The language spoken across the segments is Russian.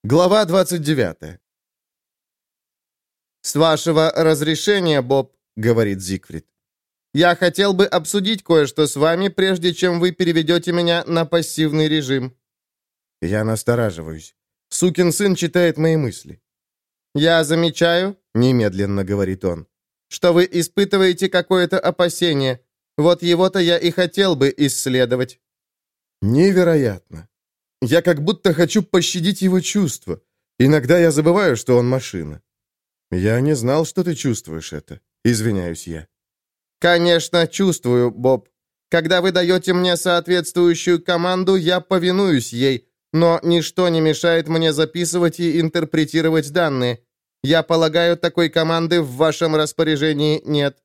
Глава 29. «С вашего разрешения, Боб», — говорит Зигфрид, «я хотел бы обсудить кое-что с вами, прежде чем вы переведете меня на пассивный режим». Я настораживаюсь. Сукин сын читает мои мысли. «Я замечаю», — немедленно говорит он, «что вы испытываете какое-то опасение. Вот его-то я и хотел бы исследовать». Невероятно. Я как будто хочу пощадить его чувства. Иногда я забываю, что он машина. Я не знал, что ты чувствуешь это. Извиняюсь я. Конечно, чувствую, Боб. Когда вы даете мне соответствующую команду, я повинуюсь ей, но ничто не мешает мне записывать и интерпретировать данные. Я полагаю, такой команды в вашем распоряжении нет.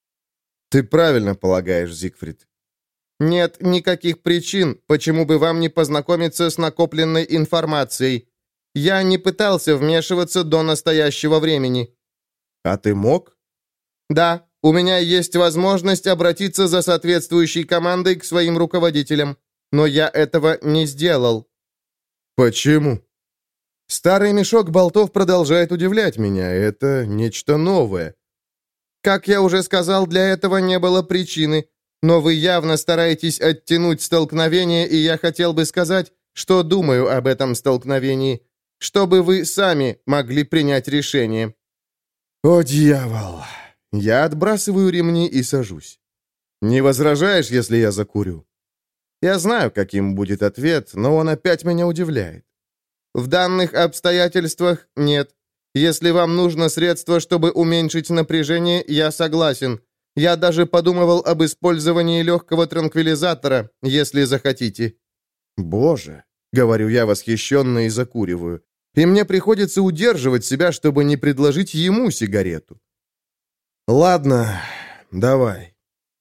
Ты правильно полагаешь, Зигфрид. Нет никаких причин, почему бы вам не познакомиться с накопленной информацией. Я не пытался вмешиваться до настоящего времени». «А ты мог?» «Да, у меня есть возможность обратиться за соответствующей командой к своим руководителям, но я этого не сделал». «Почему?» Старый мешок болтов продолжает удивлять меня. Это нечто новое. Как я уже сказал, для этого не было причины. Но вы явно стараетесь оттянуть столкновение, и я хотел бы сказать, что думаю об этом столкновении, чтобы вы сами могли принять решение». «О, дьявол!» Я отбрасываю ремни и сажусь. «Не возражаешь, если я закурю?» Я знаю, каким будет ответ, но он опять меня удивляет. «В данных обстоятельствах нет. Если вам нужно средство, чтобы уменьшить напряжение, я согласен. Я даже подумывал об использовании легкого транквилизатора, если захотите». «Боже!» — говорю я восхищенно и закуриваю. И мне приходится удерживать себя, чтобы не предложить ему сигарету. «Ладно, давай».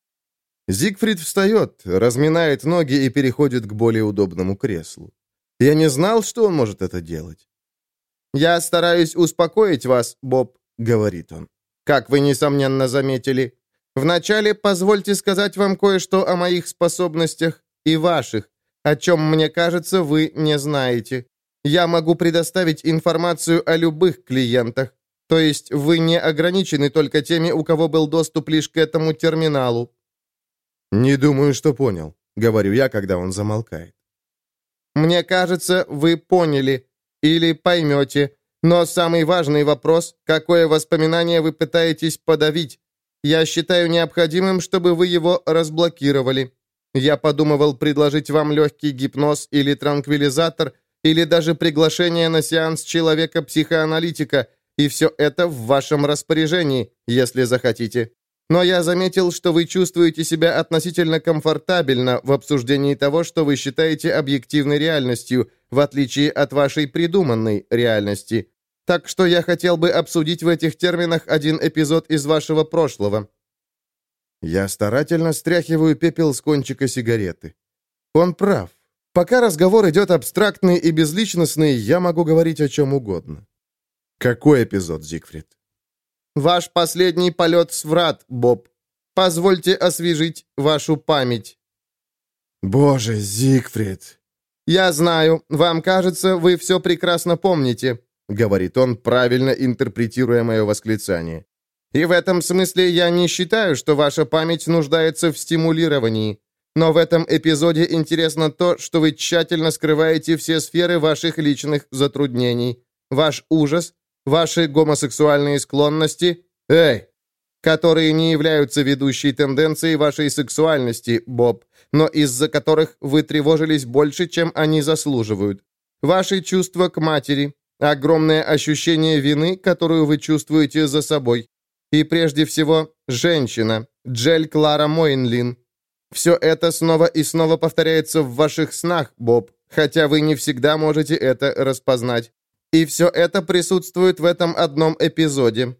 Зигфрид встает, разминает ноги и переходит к более удобному креслу. Я не знал, что он может это делать. «Я стараюсь успокоить вас, Боб», — говорит он, «как вы, несомненно, заметили. Вначале позвольте сказать вам кое-что о моих способностях и ваших, о чем, мне кажется, вы не знаете. Я могу предоставить информацию о любых клиентах, то есть вы не ограничены только теми, у кого был доступ лишь к этому терминалу». «Не думаю, что понял», — говорю я, когда он замолкает. «Мне кажется, вы поняли или поймете, но самый важный вопрос, какое воспоминание вы пытаетесь подавить. Я считаю необходимым, чтобы вы его разблокировали. Я подумывал предложить вам легкий гипноз или транквилизатор, или даже приглашение на сеанс человека-психоаналитика, и все это в вашем распоряжении, если захотите. Но я заметил, что вы чувствуете себя относительно комфортабельно в обсуждении того, что вы считаете объективной реальностью, в отличие от вашей придуманной реальности. Так что я хотел бы обсудить в этих терминах один эпизод из вашего прошлого». Я старательно стряхиваю пепел с кончика сигареты. Он прав. Пока разговор идет абстрактный и безличностный, я могу говорить о чем угодно. «Какой эпизод, Зигфрид?» «Ваш последний полет с врат, Боб. Позвольте освежить вашу память». «Боже, Зигфрид!» «Я знаю, вам кажется, вы все прекрасно помните», — говорит он, правильно интерпретируя мое восклицание. «И в этом смысле я не считаю, что ваша память нуждается в стимулировании. Но в этом эпизоде интересно то, что вы тщательно скрываете все сферы ваших личных затруднений. Ваш ужас, ваши гомосексуальные склонности, которые не являются ведущей тенденцией вашей сексуальности, Боб, но из-за которых вы тревожились больше, чем они заслуживают. Ваши чувства к матери, огромное ощущение вины, которую вы чувствуете за собой. И прежде всего, женщина, Джель Клара Мойнлин. Все это снова и снова повторяется в ваших снах, Боб, хотя вы не всегда можете это распознать. И все это присутствует в этом одном эпизоде».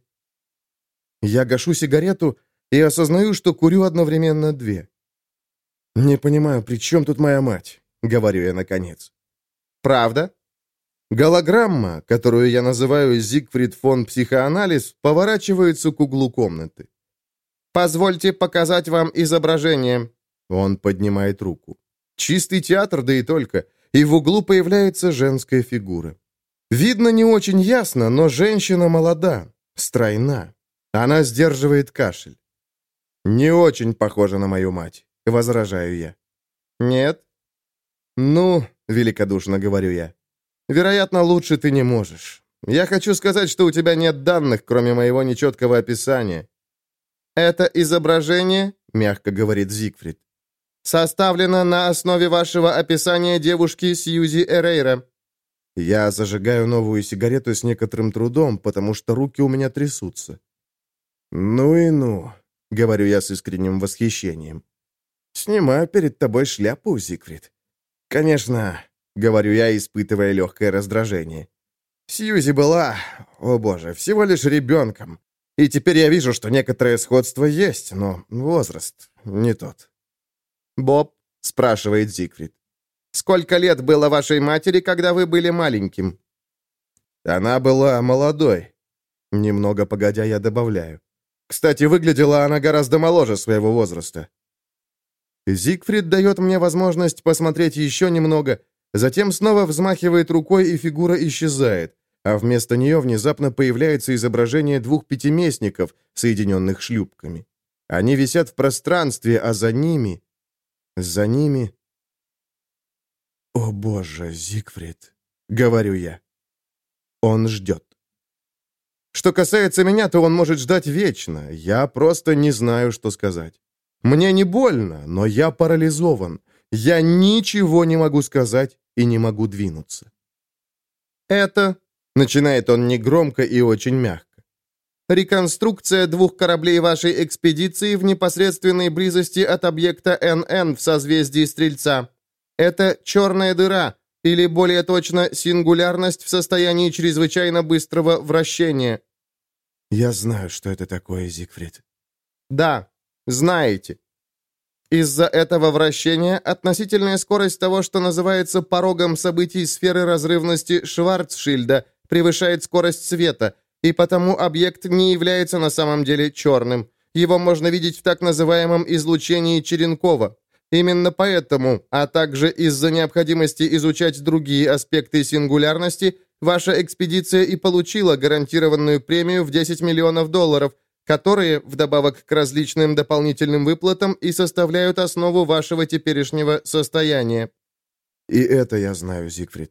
Я гашу сигарету и осознаю, что курю одновременно две. «Не понимаю, при чем тут моя мать?» — говорю я наконец. «Правда?» Голограмма, которую я называю Зигфрид фон Психоанализ, поворачивается к углу комнаты. «Позвольте показать вам изображение». Он поднимает руку. Чистый театр, да и только. И в углу появляется женская фигура. Видно не очень ясно, но женщина молода, стройна. Она сдерживает кашель. «Не очень похожа на мою мать», — возражаю я. «Нет?» «Ну, — великодушно говорю я, — вероятно, лучше ты не можешь. Я хочу сказать, что у тебя нет данных, кроме моего нечеткого описания». «Это изображение, — мягко говорит Зигфрид, — составлено на основе вашего описания девушки Сьюзи Эрейра». Я зажигаю новую сигарету с некоторым трудом, потому что руки у меня трясутся. «Ну и ну», — говорю я с искренним восхищением. «Снимаю перед тобой шляпу, Зигфрид». «Конечно», — говорю я, испытывая легкое раздражение. «Сьюзи была, о боже, всего лишь ребенком. И теперь я вижу, что некоторое сходство есть, но возраст не тот». «Боб», — спрашивает Зигфрид, — «сколько лет было вашей матери, когда вы были маленьким?» «Она была молодой». Немного погодя, я добавляю. «Кстати, выглядела она гораздо моложе своего возраста». Зигфрид дает мне возможность посмотреть еще немного, затем снова взмахивает рукой, и фигура исчезает, а вместо нее внезапно появляется изображение двух пятиместников, соединенных шлюпками. Они висят в пространстве, а за ними... «О боже, Зигфрид», — говорю я. Он ждет. Что касается меня, то он может ждать вечно. Я просто не знаю, что сказать. Мне не больно, но я парализован. Я ничего не могу сказать и не могу двинуться. «Это...» — начинает он негромко и очень мягко. «Реконструкция двух кораблей вашей экспедиции в непосредственной близости от объекта НН в созвездии Стрельца. Это черная дыра, или, более точно, сингулярность в состоянии чрезвычайно быстрого вращения». «Я знаю, что это такое, Зигфрид». «Да, знаете. Из-за этого вращения относительная скорость того, что называется порогом событий сферы разрывности Шварцшильда, превышает скорость света, и потому объект не является на самом деле черным. Его можно видеть в так называемом излучении Черенкова. Именно поэтому, а также из-за необходимости изучать другие аспекты сингулярности, ваша экспедиция и получила гарантированную премию в $10 миллионов, которые, вдобавок к различным дополнительным выплатам, и составляют основу вашего теперешнего состояния». «И это я знаю, Зигфрид».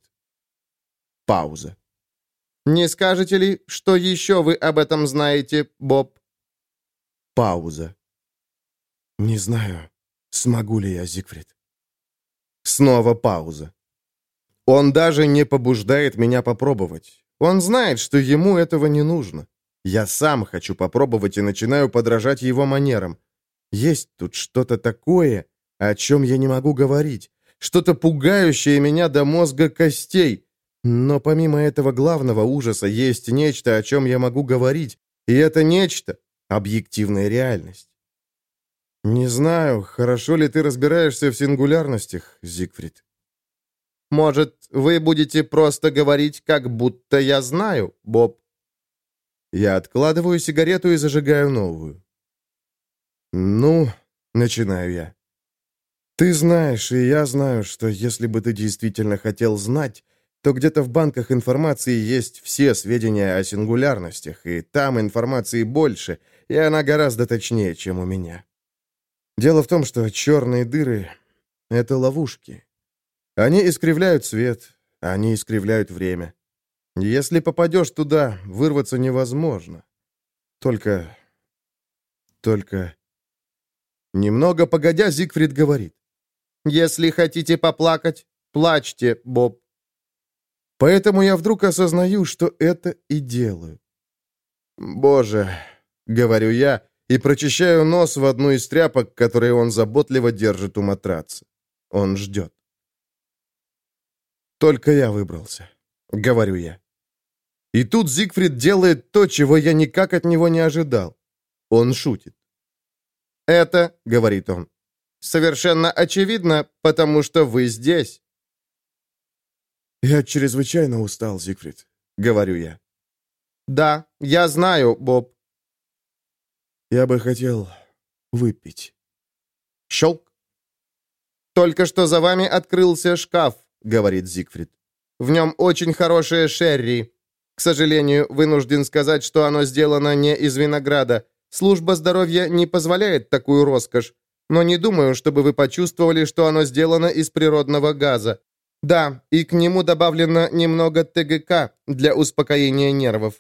Пауза. «Не скажете ли, что еще вы об этом знаете, Боб?» Пауза. «Не знаю, смогу ли я, Зигфрид». Снова пауза. Он даже не побуждает меня попробовать. Он знает, что ему этого не нужно. Я сам хочу попробовать и начинаю подражать его манерам. Есть тут что-то такое, о чем я не могу говорить, что-то пугающее меня до мозга костей. Но помимо этого главного ужаса есть нечто, о чем я могу говорить, и это нечто — объективная реальность. Не знаю, хорошо ли ты разбираешься в сингулярностях, Зигфрид. Может, вы будете просто говорить, как будто я знаю, Боб? Я откладываю сигарету и зажигаю новую. «Ну, — начинаю я, — ты знаешь, и я знаю, что если бы ты действительно хотел знать, то где-то в банках информации есть все сведения о сингулярностях, и там информации больше, и она гораздо точнее, чем у меня. Дело в том, что черные дыры — это ловушки. Они искривляют свет, они искривляют время. Если попадешь туда, вырваться невозможно. Только... Немного погодя, Зигфрид говорит. «Если хотите поплакать, плачьте, Боб». Поэтому я вдруг осознаю, что это и делаю. «Боже», — говорю я, и прочищаю нос в одну из тряпок, которые он заботливо держит у матраца. Он ждет. «Только я выбрался», — говорю я. И тут Зигфрид делает то, чего я никак от него не ожидал. Он шутит. «Это, — говорит он, — совершенно очевидно, потому что вы здесь». «Я чрезвычайно устал, Зигфрид», — говорю я. «Да, я знаю, Боб». «Я бы хотел выпить». Щелк. «Только что за вами открылся шкаф», — говорит Зигфрид. В нем очень хорошее шерри. К сожалению, вынужден сказать, что оно сделано не из винограда. Служба здоровья не позволяет такую роскошь. Но не думаю, чтобы вы почувствовали, что оно сделано из природного газа. Да, и к нему добавлено немного ТГК для успокоения нервов».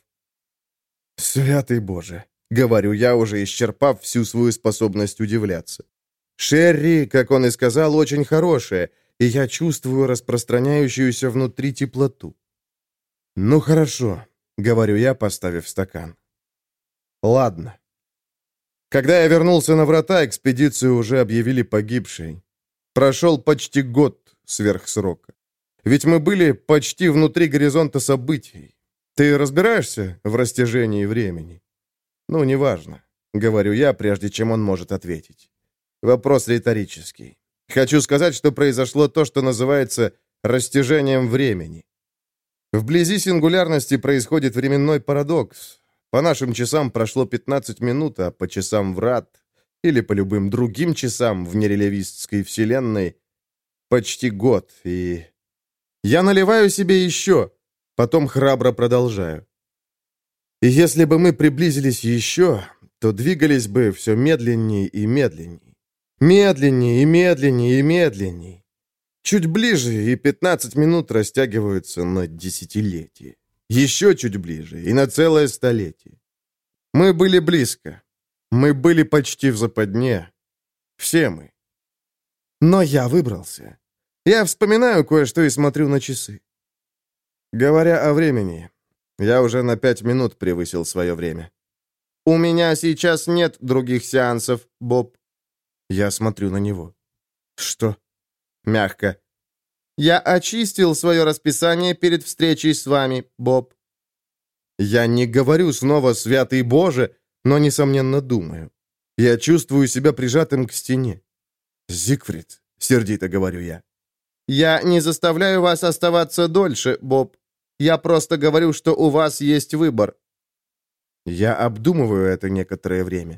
«Святый Боже», — говорю я, уже исчерпав всю свою способность удивляться. «Шерри, как он и сказал, очень хорошее, и я чувствую распространяющуюся внутри теплоту». «Ну хорошо», — говорю я, поставив стакан. «Ладно». Когда я вернулся на врата, экспедицию уже объявили погибшей. Прошел почти год сверх срока. Ведь мы были почти внутри горизонта событий. Ты разбираешься в растяжении времени? Ну, неважно, говорю я, прежде чем он может ответить. Вопрос риторический. Хочу сказать, что произошло то, что называется растяжением времени. Вблизи сингулярности происходит временной парадокс. По нашим часам прошло 15 минут, а по часам врат, или по любым другим часам в нерелевистской вселенной, почти год, и... Я наливаю себе еще, потом храбро продолжаю. И если бы мы приблизились еще, то двигались бы все медленнее и медленнее. Медленнее и медленнее и медленнее. Чуть ближе, и 15 минут растягиваются на десятилетие. Еще чуть ближе, и на целое столетие. Мы были близко. Мы были почти в западне. Все мы. Но я выбрался. Я вспоминаю кое-что и смотрю на часы. Говоря о времени, я уже на 5 минут превысил свое время. «У меня сейчас нет других сеансов, Боб». Я смотрю на него. «Что?» Мягко. «Я очистил свое расписание перед встречей с вами, Боб». Я не говорю снова «Святый Боже», но, несомненно, думаю. Я чувствую себя прижатым к стене. «Зигфрид», — сердито говорю я. «Я не заставляю вас оставаться дольше, Боб. Я просто говорю, что у вас есть выбор». Я обдумываю это некоторое время.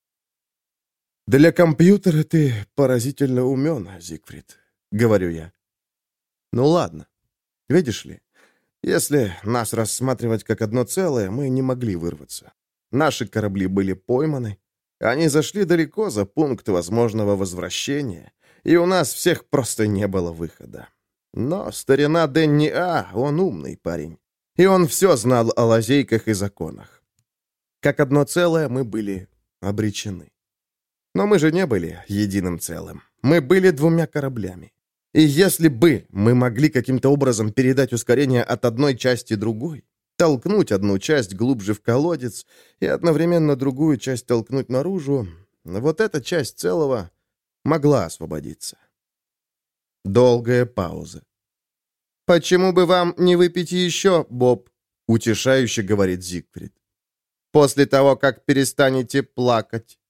«Для компьютера ты поразительно умен, Зигфрид», — говорю я. «Ну ладно. Видишь ли, если нас рассматривать как одно целое, мы не могли вырваться. Наши корабли были пойманы, они зашли далеко за пункт возможного возвращения, и у нас всех просто не было выхода. Но старина Дэнни он умный парень, и он все знал о лазейках и законах. Как одно целое мы были обречены. Но мы же не были единым целым. Мы были двумя кораблями. И если бы мы могли каким-то образом передать ускорение от одной части другой, толкнуть одну часть глубже в колодец и одновременно другую часть толкнуть наружу, вот эта часть целого могла освободиться. Долгая пауза. «Почему бы вам не выпить еще, Боб?» — утешающе говорит Зигфрид. «После того, как перестанете плакать».